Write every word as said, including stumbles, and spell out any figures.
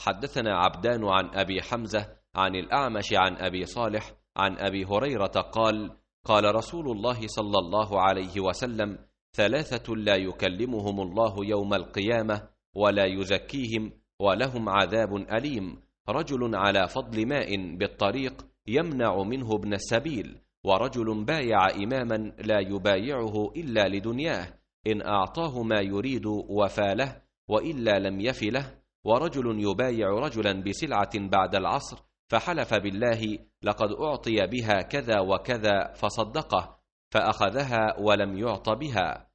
حدثنا عبدان عن أبي حمزة عن الأعمش عن أبي صالح عن أبي هريرة قال قال رسول الله صلى الله عليه وسلم ثلاثة لا يكلمهم الله يوم القيامة ولا يزكيهم ولهم عذاب أليم: رجل على فضل ماء بالطريق يمنع منه ابن السبيل، ورجل بايع إماما لا يبايعه إلا لدنياه، إن أعطاه ما يريد وفى له وإلا لم يف له، ورجل يبايع رجلا بسلعة بعد العصر فحلف بالله لقد أعطي بها كذا وكذا فصدقه فأخذها ولم يعط بها.